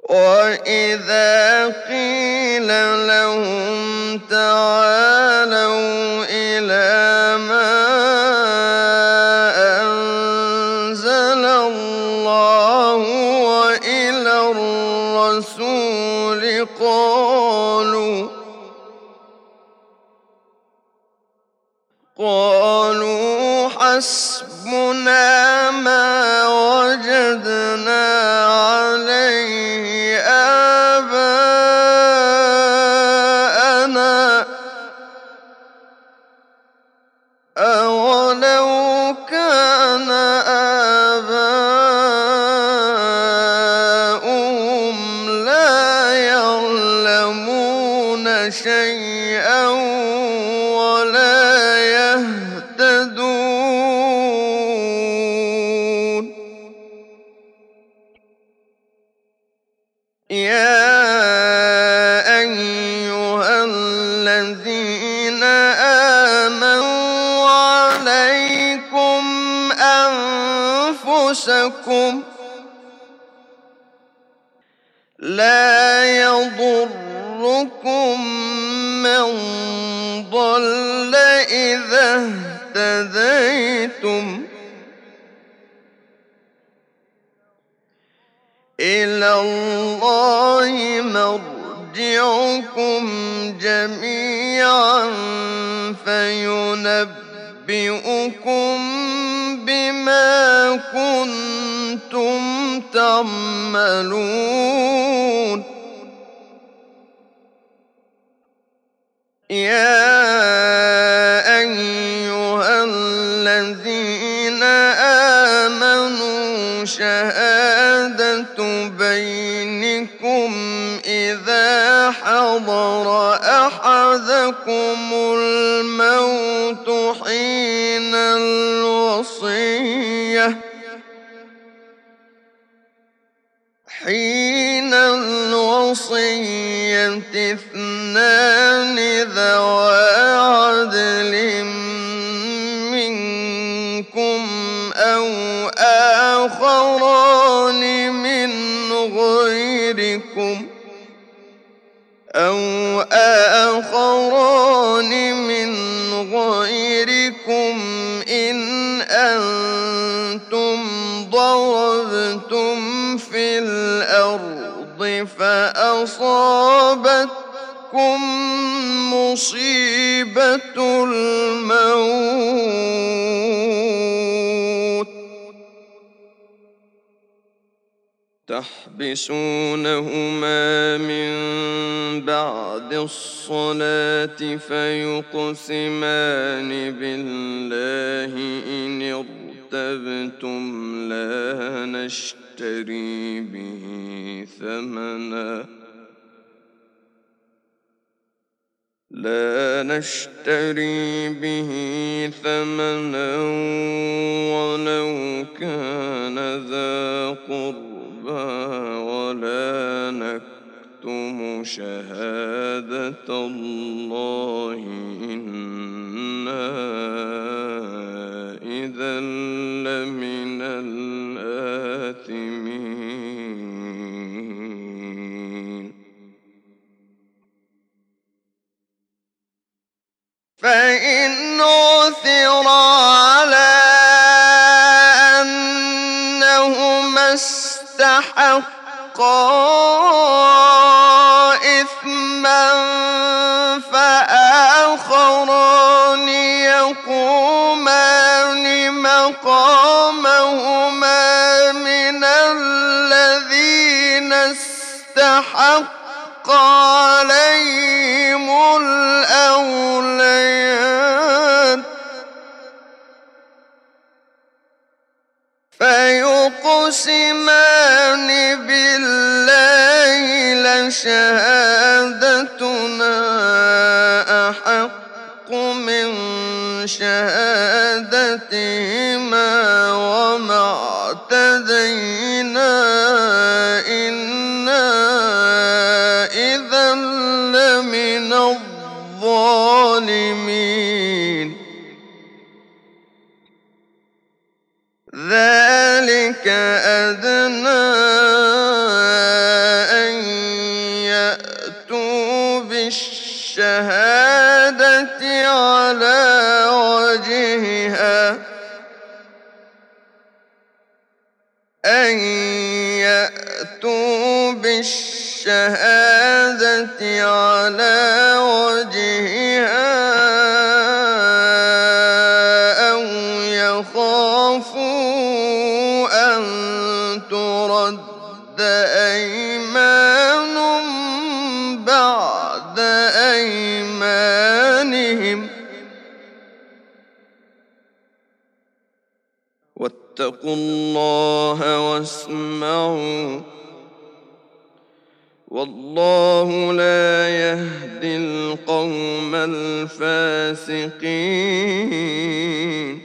وَإِذَا قِيلَ لَهُمْ تَعَالَوْا إِلَىٰ مَا أَنزَلَ اللَّهُ وَإِلَى الرَّسُولِ قَالُوا حَسْبُنَا مَا وَجَدْنَا عَلَيْهِ آبَاءَنَا ۚ أَوَلَوْ كَانَ آبَاؤُهُمْ لَا يَعْلَمُونَ شَيْئًا وَلَا يَهْتَدُونَ يَا أَيُّهَا الَّذِينَ آمَنُوا عَلَيْكُمْ أَنفُسَكُمْ لَا يَضُرُّكُم مَّن ضَلَّ إِذَا اهْتَدَيْتُمْ ۚ إِلَى اللَّهِ مَرْجِعُكُمْ جَمِيعًا فَيُنَبِّئُكُم بِمَا كُنتُمْ تَعْمَلُونَ يَا أَيُّهَا الَّذِينَ آمَنُوا شَهَادَةُ بَيْنِكُمْ إِذَا حَضَرَ أَحَدَكُمُ الْمَوْتُ حِينَ الْوَصِيَّةِ اثْنَانِ ذَوَا عَدْلٍ مِّنكُمْ أَوْ آخَرَانِ مِنْ غَيْرِكُمْ إِنْ أَنتُمْ ضَرَبْتُمْ فِي الْأَرْضِ فَأَصَابَتْكُم مُّصِيبَةُ الْمَوْتِ تَحْبِسُونَهُمَا مِن بَعْدِ الصَّلَاةِ فَيُقْسِمَانِ بِاللَّهِ إِنِ ارْتَبْتُمْ لَا نَشْتَرِي بِهِ ثَمَنًا وَلَوْ كَانَ ذَا قُرْبَىٰ وَلَا نَكْتُمُ شَهَادَةَ اللَّهِ إِنَّا إِذًا لَّمِنَ الْآثِمِينَ فَإِنْ عُثِرَ عَلَىٰ أَنَّهُمَا اسْتَحَقَّا إِثْمًا فَآخَرَانِ يَقُومَانِ مَقَامَهُمَا مِنَ الَّذِينَ اسْتَحَقَّ عَلَيْهِمُ الْأَوْلَيَانِ فَيُقْسِمَانِ بِاللَّهِ لَشَهَادَتُنَا أَحَقُّ مِن شَهَادَتِهِمَا وَمَا اعْتَدَيْنَا إِنَّا إِذًا لَّمِنَ الظَّالِمِينَ ذَلِكَ أَدْنَىٰ أن يأتوا بالشهادة على وجهها أو يخافوا أن ترد أيمان بعد أيمانهم واتقوا الله واسمعوا والله لا يهدي القوم الفاسقين